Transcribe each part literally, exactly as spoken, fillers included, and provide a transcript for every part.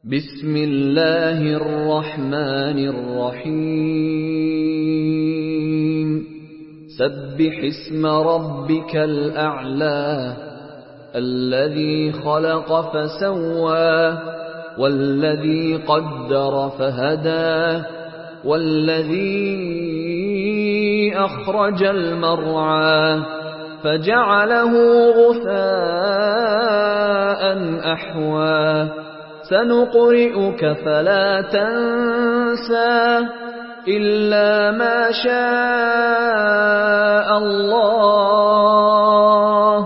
بسم الله الرحمن الرحيم سبح اسم ربك الأعلى الذي خلق فسوى والذي قدر فهدى والذي أخرج المرعى فجعله غثاء أحوى سنقرئك فلا تنسى إلا ما شاء الله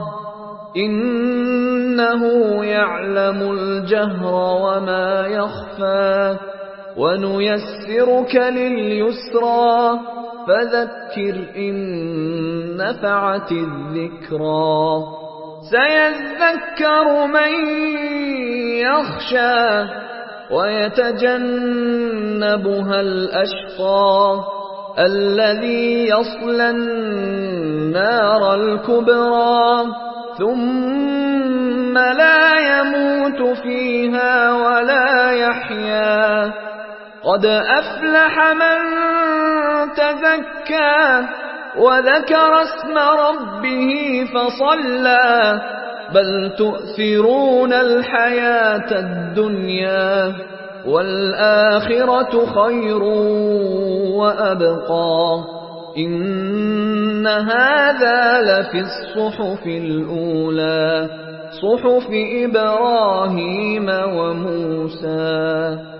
إنه يعلم الجهر وما يخفى ونيسرك لليسرى فذكر إن نفعت الذكرى سيذكر من يخشى ويتجنبها الأشقى الذي يصلى النار الكبرى ثم لا يموت فيها ولا يحيا قد أفلح من تزكى وذكر اسم ربه فصلى بل تؤثرون الحياة الدنيا والآخرة خير وأبقى إن هذا لفي الصحف الأولى صحف إبراهيم وموسى.